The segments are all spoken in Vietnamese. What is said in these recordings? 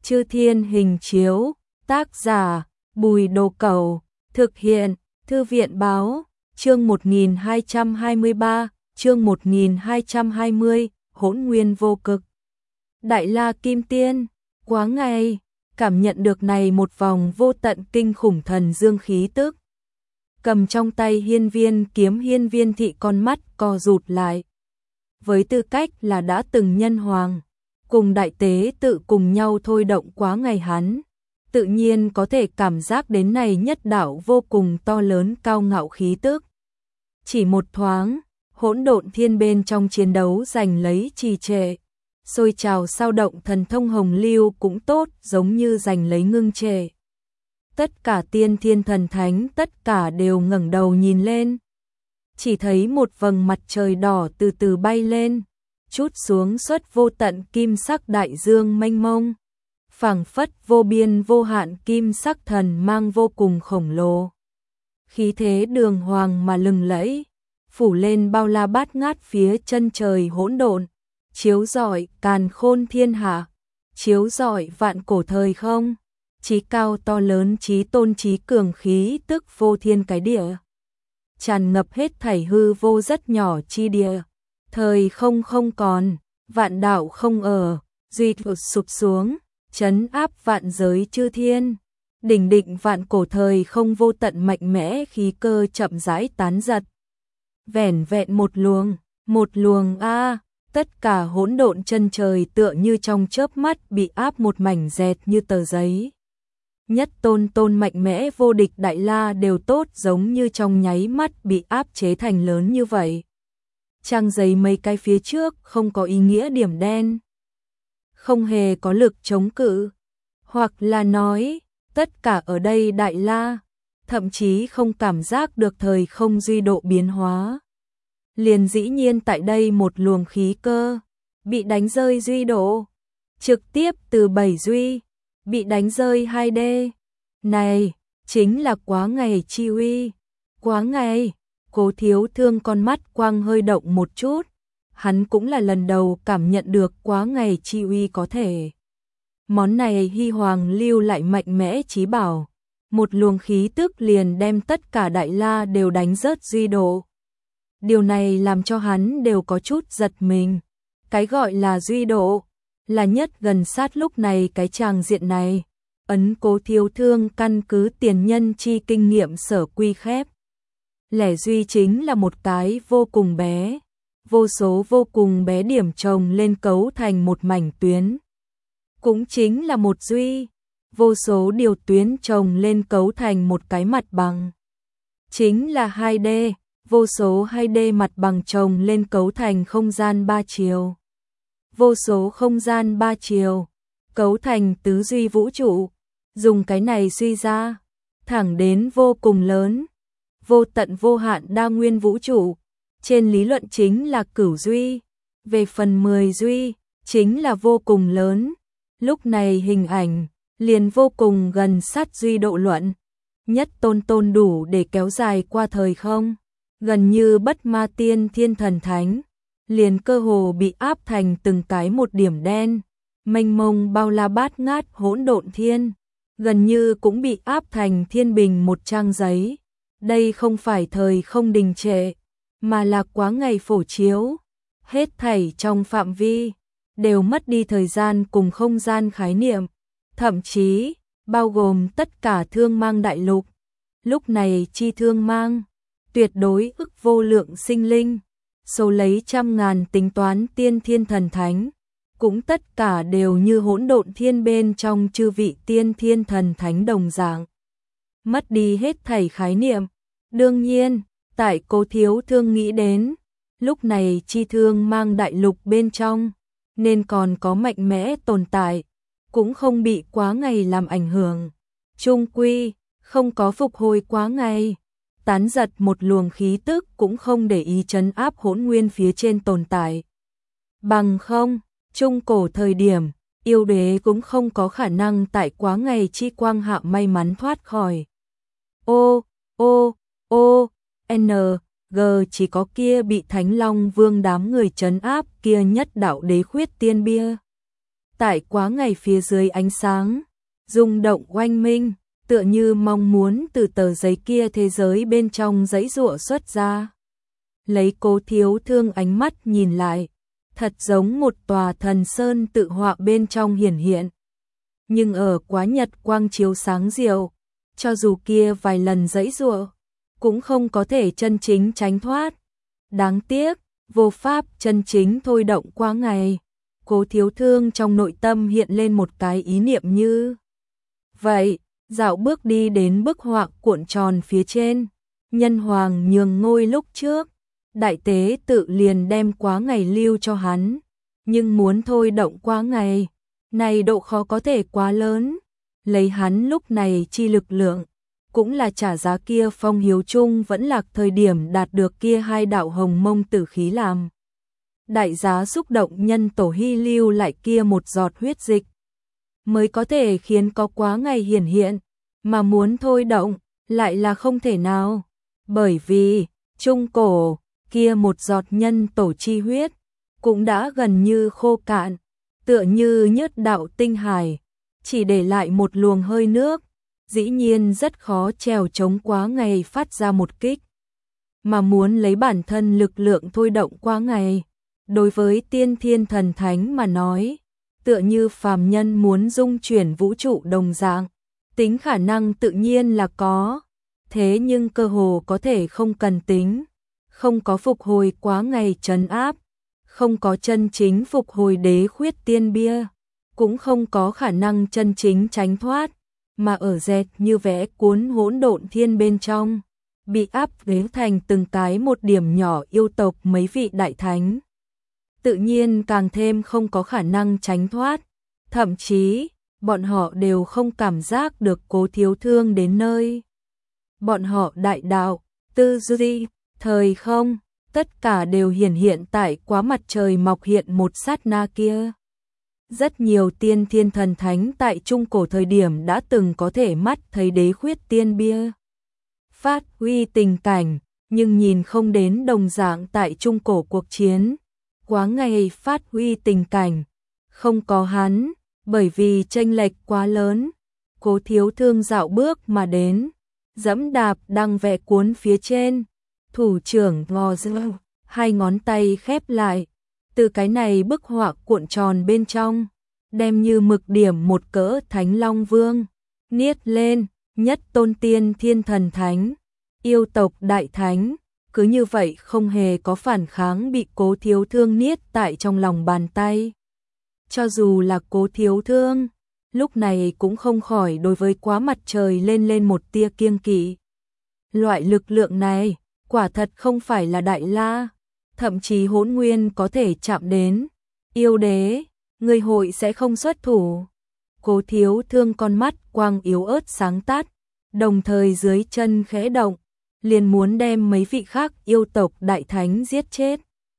Chư Thiên Hình Chiếu, tác giả Bùi Đồ Cẩu, thực hiện Thư viện Báo, chương 1223, chương 1220, Hỗn Nguyên Vô Cực. Đại La Kim Tiên, quá ngày, cảm nhận được này một vòng vô tận kinh khủng thần dương khí tức. Cầm trong tay hiên viên kiếm, hiên viên thị con mắt co rụt lại. Với tư cách là đã từng nhân hoàng, cùng đại tế tự cùng nhau thôi động quá ngày hắn, tự nhiên có thể cảm giác đến này nhất đạo vô cùng to lớn cao ngạo khí tức. Chỉ một thoáng, hỗn độn thiên bên trong chiến đấu giành lấy trì trệ, sôi trào sao động thần thông hồng lưu cũng tốt giống như giành lấy ngưng trệ. Tất cả tiên thiên thần thánh tất cả đều ngẩng đầu nhìn lên. Chỉ thấy một vầng mặt trời đỏ từ từ bay lên, chút xuống xuất vô tận kim sắc đại dương mênh mông, phảng phất vô biên vô hạn kim sắc thần mang vô cùng khổng lồ. Khí thế đường hoàng mà lừng lẫy, phủ lên bao la bát ngát phía chân trời hỗn độn, chiếu rọi càn khôn thiên hạ, chiếu rọi vạn cổ thời không, chí cao to lớn chí tôn chí cường khí tức vô thiên cái địa. Tràn ngập hết thảy hư vô rất nhỏ chi địa, thời không không còn, vạn đạo không ở, duy sụp xuống, trấn áp vạn giới chư thiên, đỉnh định vạn cổ thời không vô tận mạnh mẽ khí cơ chậm rãi tán giật. Vẻn vẹn một luồng a, tất cả hỗn độn chân trời tựa như trong chớp mắt bị áp một mảnh dẹt như tờ giấy. Nhất tôn mạnh mẽ vô địch đại la đều tốt giống như trong nháy mắt bị áp chế thành lớn như vậy. Trang giấy mấy cái phía trước không có ý nghĩa điểm đen, không hề có lực chống cự, hoặc là nói, tất cả ở đây đại la, thậm chí không cảm giác được thời không duy độ biến hóa. Liền dĩ nhiên tại đây một luồng khí cơ, bị đánh rơi duy độ, trực tiếp từ 7 duy, bị đánh rơi 2D. Này, chính là quá ngày chi uy, quá ngày. Cố Thiếu Thương con mắt quang hơi động một chút, hắn cũng là lần đầu cảm nhận được quá ngày chi uy có thể. Món này Hy Hoàng lưu lại mạnh mẽ chí bảo, một luồng khí tức liền đem tất cả đại la đều đánh rớt duy độ. Điều này làm cho hắn đều có chút giật mình. Cái gọi là duy độ, là nhất gần sát lúc này cái tràng diện này. Ấn Cố Thiếu Thương căn cứ tiền nhân chi kinh nghiệm sở quy khép. Lẻ duy chính là một cái vô cùng bé, vô số vô cùng bé điểm chồng lên cấu thành một mảnh tuyến. Cũng chính là một duy, vô số điều tuyến chồng lên cấu thành một cái mặt bằng. Chính là 2D, vô số 2D mặt bằng chồng lên cấu thành không gian 3 chiều. Vô số không gian 3 chiều, cấu thành tứ duy vũ trụ. Dùng cái này suy ra, thẳng đến vô cùng lớn, vô tận vô hạn đa nguyên vũ trụ, trên lý luận chính là cửu duy, về phần 10 duy, chính là vô cùng lớn. Lúc này hình ảnh, liền vô cùng gần sát duy độ luận, nhất tôn đủ để kéo dài qua thời không, gần như bất ma tiên thiên thần thánh, liền cơ hồ bị áp thành từng cái một điểm đen, mênh mông bao la bát ngát hỗn độn thiên, gần như cũng bị áp thành thiên bình một trang giấy. Đây không phải thời không đình trệ, mà là quá ngày phổ chiếu, hết thảy trong phạm vi, đều mất đi thời gian cùng không gian khái niệm, thậm chí, bao gồm tất cả thương mang đại lục. Lúc này chi thương mang, tuyệt đối ức vô lượng sinh linh, số lấy trăm ngàn tính toán tiên thiên thần thánh, cũng tất cả đều như hỗn độn thiên bên trong chư vị tiên thiên thần thánh đồng dạng. Mất đi hết thảy khái niệm. Đương nhiên, tại Cố Thiếu Thương nghĩ đến, lúc này chi thương mang đại lục bên trong, nên còn có mạnh mẽ tồn tại, cũng không bị quá ngày làm ảnh hưởng. Chung quy, không có phục hồi quá ngày, tán giật một luồng khí tức cũng không để ý trấn áp hỗn nguyên phía trên tồn tại. Bằng không, trung cổ thời điểm, yêu đế cũng không có khả năng tại quá ngày chi quang hạ may mắn thoát khỏi. G chỉ có kia bị Thánh Long Vương đám người trấn áp kia nhất đạo đế khuyết tiên bia. tại quá ngày phía dưới ánh sáng, rung động oanh minh, tựa như mong muốn từ tờ giấy kia thế giới bên trong giãy giụa xuất ra. Lấy Cố Thiếu Thương ánh mắt nhìn lại, thật giống một tòa thần sơn tự họa bên trong hiển hiện. Nhưng ở quá nhật quang chiếu sáng diệu, cho dù kia vài lần giãy giụa, cũng không có thể chân chính tránh thoát. Đáng tiếc, vô pháp chân chính thôi động quá ngày. Cố Thiếu Thương trong nội tâm hiện lên một cái ý niệm như vậy, dạo bước đi đến bức họa cuộn tròn phía trên. Nhân hoàng nhường ngôi lúc trước, đại tế tự liền đem quá ngày lưu cho hắn, nhưng muốn thôi động quá ngày, này độ khó có thể quá lớn. Lấy hắn lúc này chi lực lượng, cũng là trả giá kia Phong Hiếu Trung vẫn lạc thời điểm đạt được kia hai đạo hồng mông tử khí làm. Đại giá xúc động nhân tổ hy lưu lại kia một giọt huyết dịch, mới có thể khiến có quá ngày hiển hiện, mà muốn thôi động, lại là không thể nào. Bởi vì, trung cổ, kia một giọt nhân tổ chi huyết, cũng đã gần như khô cạn, tựa như nhớt đạo tinh hải, chỉ để lại một luồng hơi nước, dĩ nhiên rất khó trèo chống quá ngày phát ra một kích. Mà muốn lấy bản thân lực lượng thôi động quá ngày, đối với tiên thiên thần thánh mà nói, tựa như phàm nhân muốn dung chuyển vũ trụ đồng dạng, tính khả năng tự nhiên là có, thế nhưng cơ hồ có thể không cần tính, không có phục hồi quá ngày trấn áp, không có chân chính phục hồi đế khuyết tiên bia, cũng không có khả năng chân chính tránh thoát, mà ở dẹt như vẽ cuốn hỗn độn thiên bên trong, bị áp ghế thành từng cái một điểm nhỏ yêu tộc mấy vị đại thánh. Tự nhiên càng thêm không có khả năng tránh thoát, thậm chí, bọn họ đều không cảm giác được Cố Thiếu Thương đến nơi. Bọn họ đại đạo, tư duy, thời không, tất cả đều hiển hiện tại quá mặt trời mọc hiện một sát na kia. Rất nhiều tiên thiên thần thánh tại trung cổ thời điểm đã từng có thể mắt thấy đế khuyết tiên bia phát huy tình cảnh, nhưng nhìn không đến đồng dạng tại trung cổ cuộc chiến. Quá ngày phát huy tình cảnh, không có hắn, bởi vì chênh lệch quá lớn. Cố Thiếu Thương dạo bước mà đến, dẫm đạp đang vẽ cuốn phía trên, thủ trưởng ngò giữa, hai ngón tay khép lại, từ cái này bức họa cuộn tròn bên trong, đem như mực điểm một cỡ Thánh Long Vương, niết lên, nhất tôn tiên thiên thần thánh, yêu tộc đại thánh, cứ như vậy không hề có phản kháng bị Cố Thiếu Thương niết tại trong lòng bàn tay. Cho dù là Cố Thiếu Thương, lúc này cũng không khỏi đối với quá mặt trời lên một tia kiêng kỵ. Loại lực lượng này, quả thật không phải là đại la, thậm chí Hỗn Nguyên có thể chạm đến. Yêu đế, người hội sẽ không xuất thủ. Cố Thiếu Thương con mắt quang yếu ớt sáng tắt, đồng thời dưới chân khẽ động, liền muốn đem mấy vị khác yêu tộc đại thánh giết chết.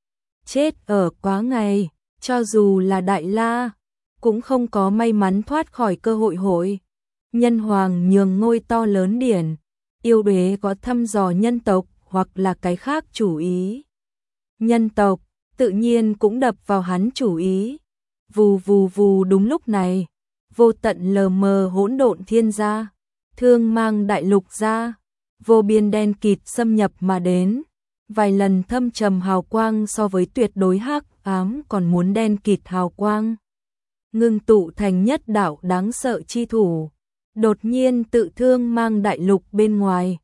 Chết ở quá ngày, cho dù là đại la, cũng không có may mắn thoát khỏi cơ hội. Nhân hoàng nhường ngôi to lớn điển, yêu đế có thăm dò nhân tộc hoặc là cái khác chủ ý. Nhân tộc, tự nhiên cũng đập vào hắn chủ ý. Vù vù vù đúng lúc này, vô tận lờ mờ hỗn độn thiên gia, thương mang đại lục ra, vô biên đen kịt xâm nhập mà đến, vài lần thâm trầm hào quang so với tuyệt đối hắc ám còn muốn đen kịt hào quang. Ngưng tụ thành nhất đạo đáng sợ chi thủ, đột nhiên tự thương mang đại lục bên ngoài,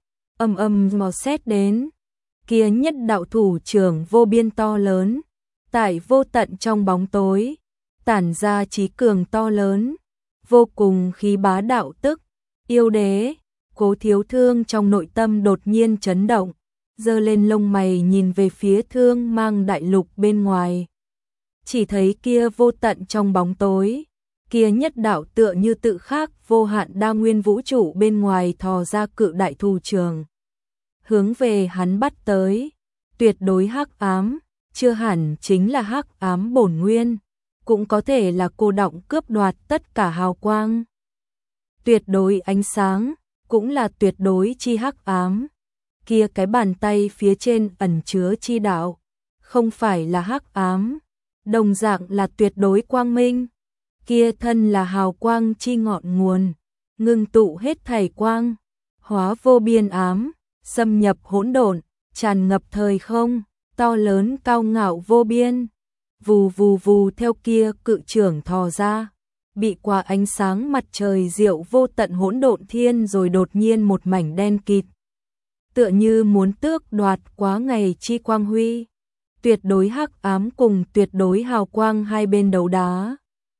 mò xét đến, kia nhất đạo thủ trưởng vô biên to lớn, tại vô tận trong bóng tối, tản ra trí cường to lớn, vô cùng khí bá đạo tức, yêu đế. Cố Thiếu Thương trong nội tâm đột nhiên chấn động, giơ lên lông mày nhìn về phía thương mang đại lục bên ngoài. Chỉ thấy kia vô tận trong bóng tối, kia nhất đạo tựa như tự khác vô hạn đa nguyên vũ trụ bên ngoài thò ra cự đại thủ trường. Hướng về hắn bắt tới, tuyệt đối hắc ám, chưa hẳn chính là hắc ám bổn nguyên, cũng có thể là cô động cướp đoạt tất cả hào quang. Tuyệt đối ánh sáng, cũng là tuyệt đối chi hắc ám. Kia cái bàn tay phía trên ẩn chứa chi đạo, không phải là hắc ám, đồng dạng là tuyệt đối quang minh. kia thân là hào quang chi ngọn nguồn, ngưng tụ hết thảy quang, hóa vô biên ám, xâm nhập hỗn độn, tràn ngập thời không, to lớn cao ngạo vô biên. Vù vù vù theo kia cự trưởng thò ra, bị qua ánh sáng mặt trời diệu vô tận hỗn độn thiên rồi đột nhiên một mảnh đen kịt. Tựa như muốn tước đoạt quá ngày chi quang huy, tuyệt đối hắc ám cùng tuyệt đối hào quang hai bên đấu đá.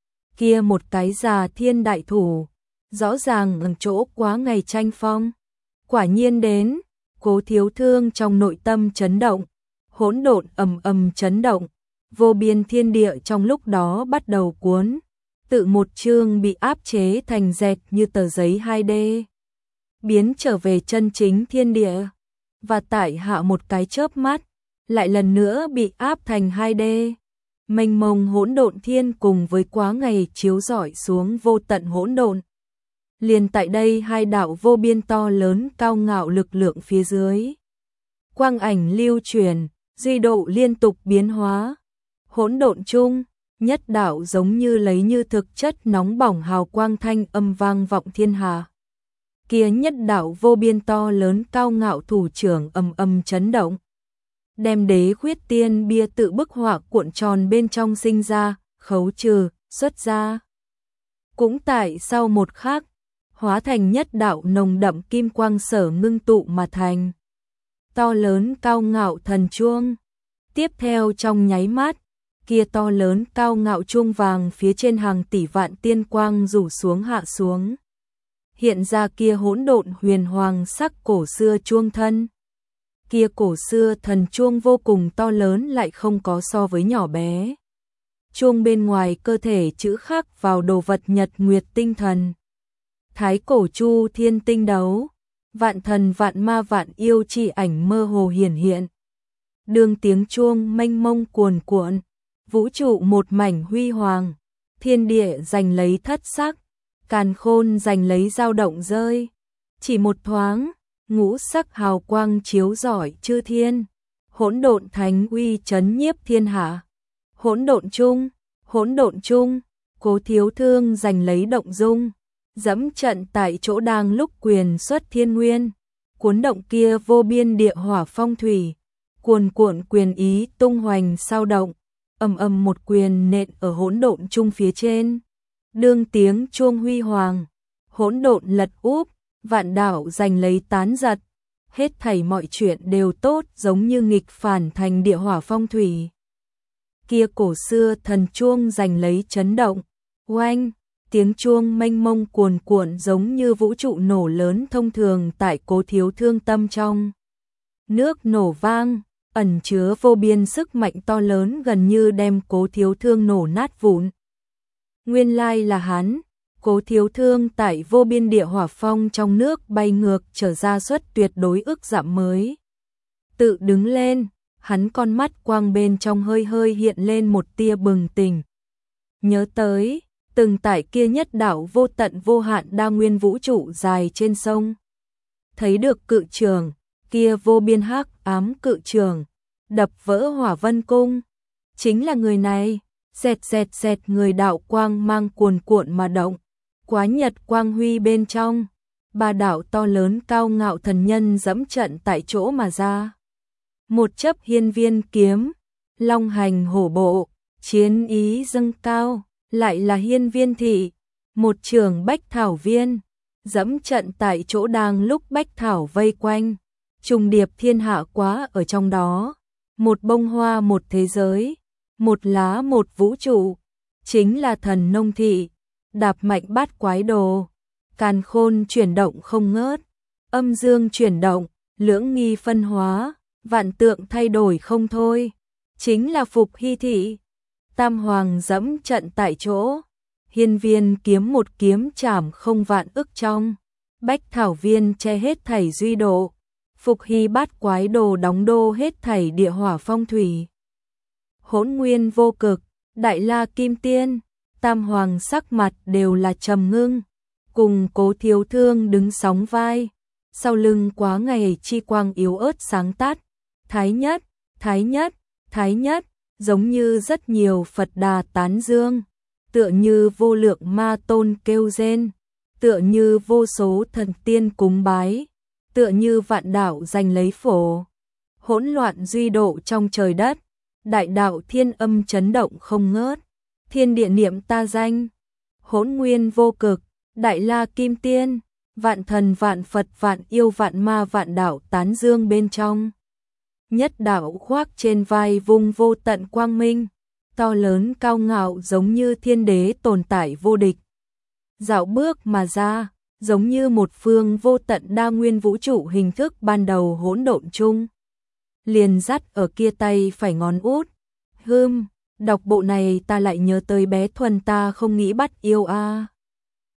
Kia một cái già thiên đại thủ, rõ ràng ở chỗ quá ngày tranh phong. Quả nhiên đến, Cố Thiếu Thương trong nội tâm chấn động, hỗn độn ầm ầm chấn động, vô biên thiên địa trong lúc đó bắt đầu cuốn, tự một chương bị áp chế thành dẹt như tờ giấy 2D, biến trở về chân chính thiên địa, và tại hạ một cái chớp mắt, lại lần nữa bị áp thành 2D. Mênh mông hỗn độn thiên cùng với quá ngày chiếu rọi xuống vô tận hỗn độn. Liền tại đây hai đạo vô biên to lớn cao ngạo lực lượng phía dưới. Quang ảnh lưu truyền, duy độ liên tục biến hóa. Hỗn độn chung, nhất đạo giống như lấy như thực chất nóng bỏng hào quang thanh âm vang vọng thiên hà. Kia nhất đạo vô biên to lớn cao ngạo thủ trưởng ầm ầm chấn động. Đem đế khuyết tiên bia tự bức họa cuộn tròn bên trong sinh ra, khấu trừ, xuất ra. Cũng tại sau một khắc, hóa thành nhất đạo nồng đậm kim quang sở ngưng tụ mà thành. To lớn cao ngạo thần chuông. Tiếp theo trong nháy mắt, kia to lớn cao ngạo chuông vàng phía trên hàng tỷ vạn tiên quang rủ xuống hạ xuống. Hiện ra kia hỗn độn huyền hoàng sắc cổ xưa chuông thân. Kia cổ xưa thần chuông vô cùng to lớn lại không có so với nhỏ bé. Chuông bên ngoài cơ thể chữ khắc vào đồ vật nhật nguyệt tinh thần. Thái cổ chu thiên tinh đấu, vạn thần vạn ma vạn yêu chi ảnh mơ hồ hiển hiện. Đường tiếng chuông mênh mông cuồn cuộn, vũ trụ một mảnh huy hoàng, thiên địa giành lấy thất sắc, càn khôn giành lấy dao động rơi. Chỉ một thoáng, ngũ sắc hào quang chiếu rọi chư thiên, hỗn độn thánh uy chấn nhiếp thiên hạ. Hỗn độn chung, Cố Thiếu Thương giành lấy động dung, dẫm trận tại chỗ đang lúc quyền xuất thiên nguyên, cuốn động kia vô biên địa hỏa phong thủy, cuồn cuộn quyền ý tung hoành sao động, ầm ầm một quyền nện ở hỗn độn chung phía trên. Đương tiếng chuông huy hoàng, hỗn độn lật úp, vạn đạo giành lấy tán giật, hết thảy mọi chuyện đều tốt giống như nghịch phản thành địa hỏa phong thủy. Kia cổ xưa thần chuông giành lấy chấn động, oanh, tiếng chuông mênh mông cuồn cuộn giống như vũ trụ nổ lớn thông thường tại Cố Thiếu Thương tâm trong. Nước nổ vang, ẩn chứa vô biên sức mạnh to lớn gần như đem Cố Thiếu Thương nổ nát vụn. Nguyên lai là hắn, Cố Thiếu Thương tại vô biên địa hỏa phong trong nước bay ngược trở ra suất tuyệt đối ức giảm mới. Tự đứng lên, hắn con mắt quang bên trong hơi hơi hiện lên một tia bừng tỉnh. Nhớ tới, từng tại kia nhất đảo vô tận vô hạn đa nguyên vũ trụ dài trên sông. Thấy được cự trường, kia vô biên hắc ám cự trường, đập vỡ Hỏa Vân Cung. Chính là người này, xẹt xẹt xẹt người đạo quang mang cuồn cuộn mà động. Quá nhật quang huy bên trong, ba đạo to lớn cao ngạo thần nhân dẫm trận tại chỗ mà ra. Một chấp hiên viên kiếm, long hành hổ bộ, chiến ý dâng cao, lại là hiên viên thị, một trường bách thảo viên, dẫm trận tại chỗ đang lúc bách thảo vây quanh, trùng điệp thiên hạ quá ở trong đó, một bông hoa một thế giới, một lá một vũ trụ, chính là thần nông thị, đạp mạnh bát quái đồ, càn khôn chuyển động không ngớt, âm dương chuyển động, lưỡng nghi phân hóa, vạn tượng thay đổi không thôi, chính là Phục Hy thị. Tam hoàng dẫm trận tại chỗ, hiên viên kiếm một kiếm chảm không vạn ức trong, bách thảo viên che hết thảy duy độ, Phục Hy bát quái đồ đóng đô hết thảy địa hỏa phong thủy. Hỗn nguyên vô cực, đại la kim tiên, tam hoàng sắc mặt đều là trầm ngưng, cùng Cố Thiếu Thương đứng sóng vai, sau lưng quá ngày chi quang yếu ớt sáng tắt, thái nhất, thái nhất, thái nhất, giống như rất nhiều Phật Đà tán dương, tựa như vô lượng ma tôn kêu rên, tựa như vô số thần tiên cúng bái, tựa như vạn đạo giành lấy phổ. Hỗn loạn duy độ trong trời đất, đại đạo thiên âm chấn động không ngớt, thiên địa niệm ta danh, hỗn nguyên vô cực, đại la kim tiên, vạn thần vạn Phật vạn yêu vạn ma vạn đạo tán dương bên trong. Nhất đạo khoác trên vai vùng vô tận quang minh, to lớn cao ngạo giống như thiên đế tồn tại vô địch. Dạo bước mà ra, giống như một phương vô tận đa nguyên vũ trụ hình thức ban đầu hỗn độn chung. Liền dắt ở kia tay phải ngón út. Đọc bộ này ta lại nhớ tới bé Thuần ta không nghĩ bắt yêu a.